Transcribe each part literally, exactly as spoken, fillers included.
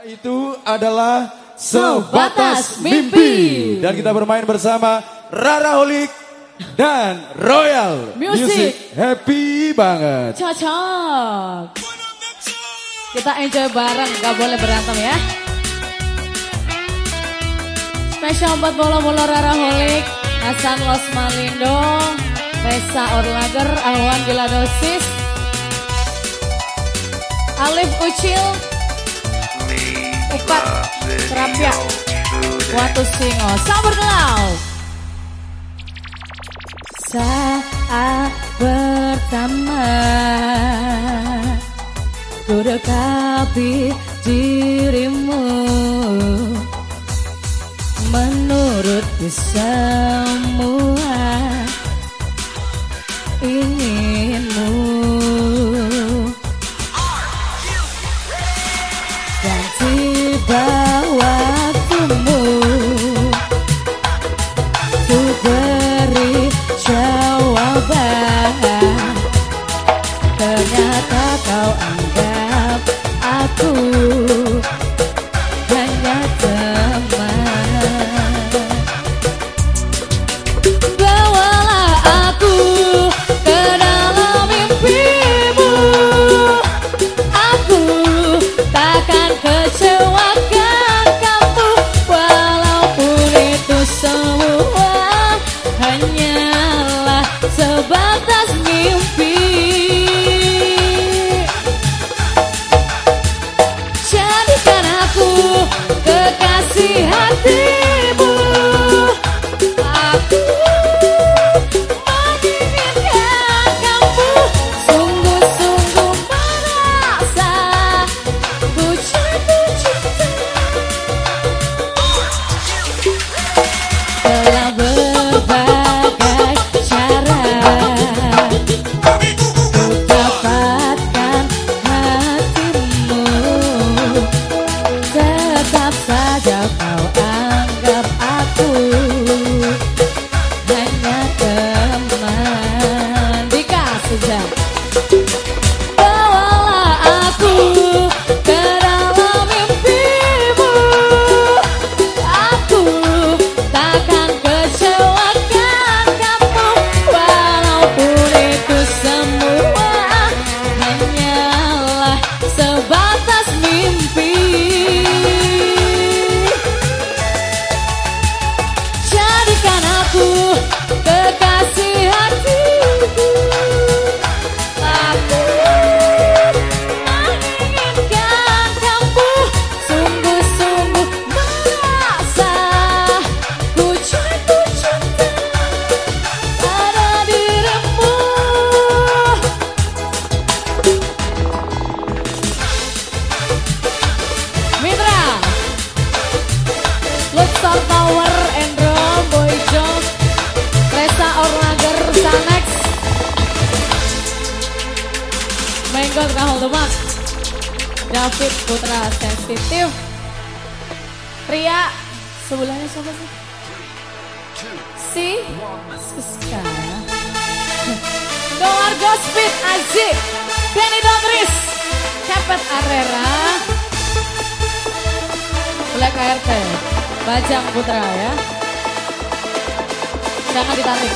Itu adalah Sebatas Mimpi. Dan kita bermain bersama Raraholik dan Royal Music. Music. Happy banget. Cocok. Kita enjoy bareng, gak boleh berantem ya. Spesial buat bolo-bolo Raraholik, Hasan Los Malindo, Resa Orlager, Awan Giladosis, Alif Ucil, Upat, Kerapia, Watu Singo, Sabar Gelau. Saat pertama ku dekapi dirimu, menuruti semua inginmu, dan tiba waktumu ku beri jawaban. Ternyata kau anggap aku hanya teman. Bawalah aku ke dalam mimpimu, aku takkan kecewakan kamu, walaupun itu semua hanyalah sebatas mimpi. Jadikan aku kekasih hatimu, aku menginginkan kamu, sungguh-sungguh merasa ku jatuh cinta. Dalam berbagai cara ku dapatkan hatimu, tetap saja kau anggap aku hanya teman. Dikasih jam. Bawalah aku ke dalam mimpimu, aku takkan kecewakan kamu, walaupun itu semua hanyalah sebatas mimpi. Jadikan aku kekasih hatimu, aku menginginkan kamu, sungguh-sungguh merasa ku jatuh cinta pada dirimu. Mitra Luxor Tower, Endro, Boyjo, Resa Orlager, Sanex, Menggot Rahul Demak, David Putra Sensitif, Pria sebelahnya siapa sih? Si Siska, Dolar Gospit, Azik, Benny Dongris, Cepet Arera, Black K R T, Bajang Putra ya. Jangan ditarik.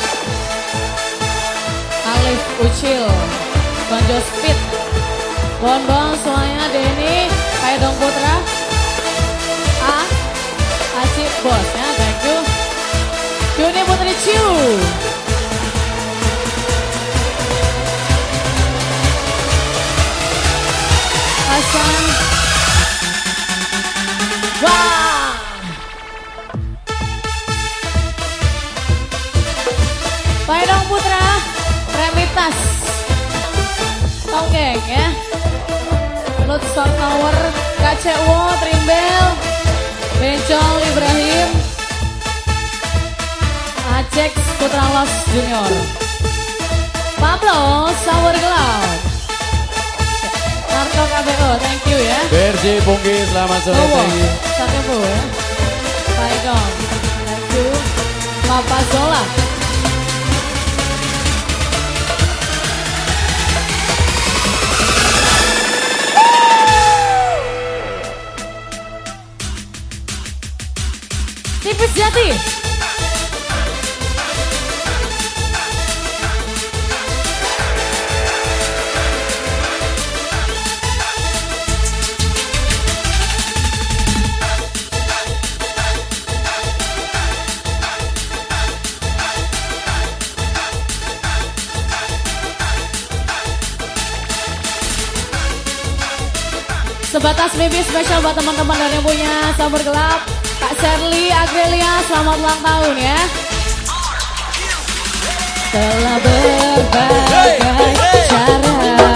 Alif Ucil, Bonjo Speed, Bonbon semuanya, Denny, Kaidong Putra, A, Acik Bos ya, thank you. Juni Putri Ciu, Hasan, wah, Kaidong Putra, Remitas, Tonggeng ya, Luxor Tower, K C W, Trimbel, Bencol Ibrahim, Ajek Putra Los Junior, Pablo Sawer Gelau, Narko K B O, thank you ya. Versi Pungki, selamat sore. Thank you. Satu bu ya. Paidong, thank you. Papa Zola. Tipis Jati. Sebatas mimpi spesial buat teman-teman dan yang punya sumber gelap. Kak Shirley Agrelia, selamat ulang tahun ya. Telah berbagai cara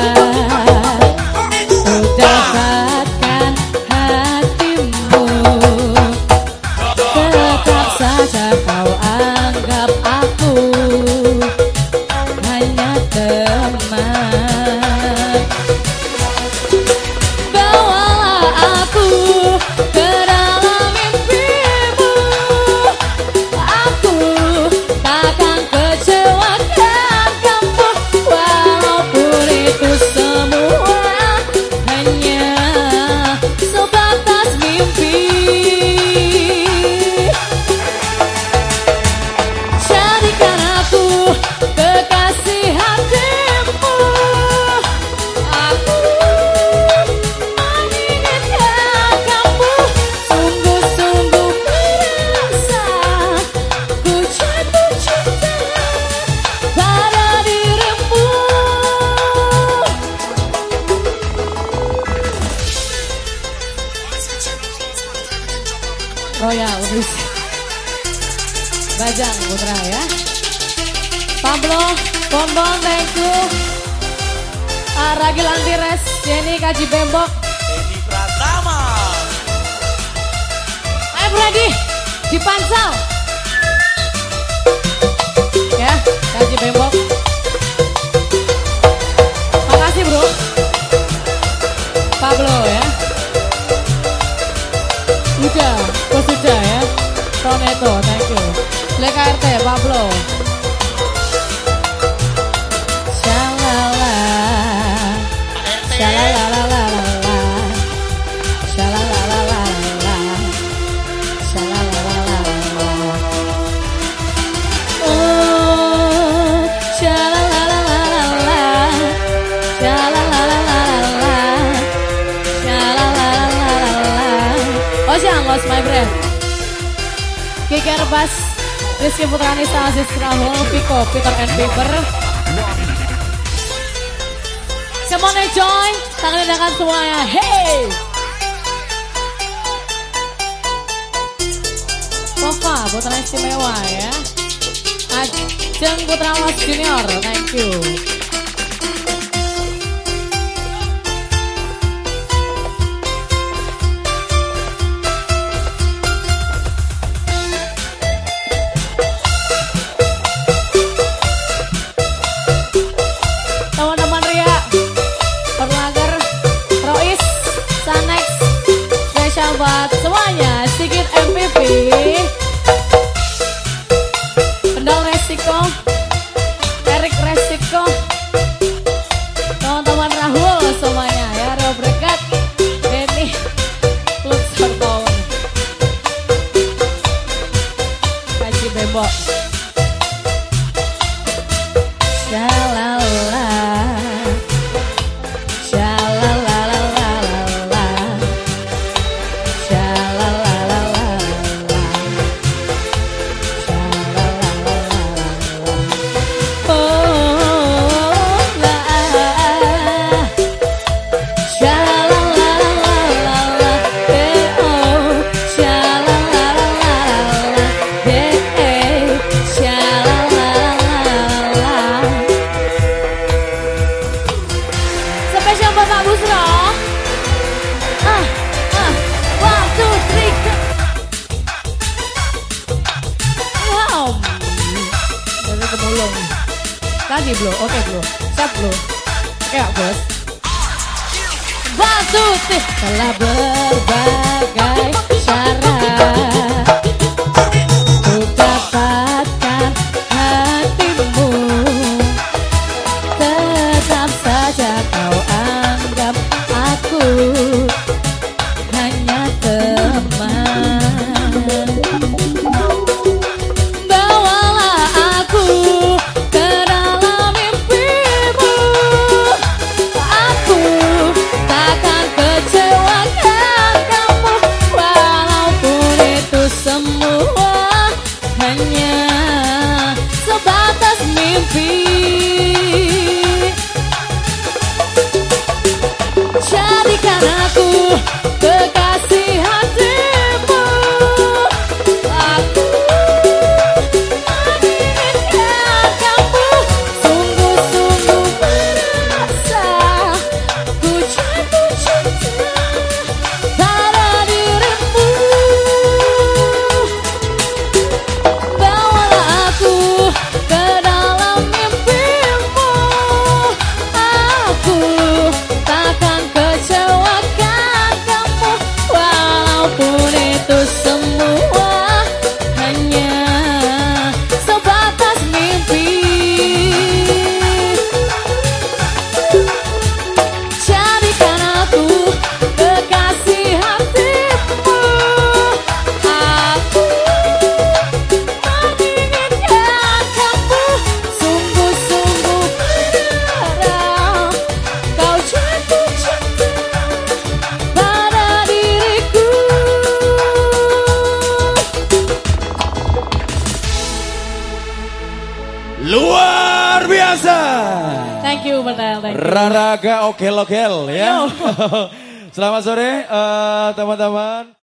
untuk dapatkan hatimu, tetap saja kau anggap aku hanya teman. Royal Music Bajang Putra ya. Pablo Bonbon, thank you. uh, Ragil Antires, Jenny Kaji Bembok, Denny Pratama. I'm ready di Pansal ya, Kaji Bembok. Makasih bro Pablo ya. Udah, oh sudah ya. Toneto, thank you. L K R T, Pablo. Shalala, shalala, shalala, shalala. Oh, shalala, shalala, oh jangan lost my breath. Kiker Bas, Rizky Putra Anissa, Aziz Rahul, Piko, Peter and Piper. Semuanya join, tangan tangan semuanya, hey! Pova, Putra istimewa ya. Ajeng Putra Mas Junior, thank you. Buat semuanya, sedikit M V P Pendal Resiko, Erik Resiko, teman-teman Rahul semuanya ya, Robrekat, Denny, Klub Sartone, Kaji Bembok. Shalala, Tadi bro, oke okay, bro, siap bro, oke okay, bos. Batu tih telah berbagai cara untuk dapatkan hatimu, tetap saja kau anggap aku hanya teman. walaupun itu semua hanya sebatas mimpi. Jadikan aku kekasih hatimu. Aku menginginkan kamu sungguh-sungguh berharap kau jatuh cinta pada diriku. Luar biasa. Thank you, Betel. Thank you. Raraga okel-okel ya. Selamat sore eh, teman-teman.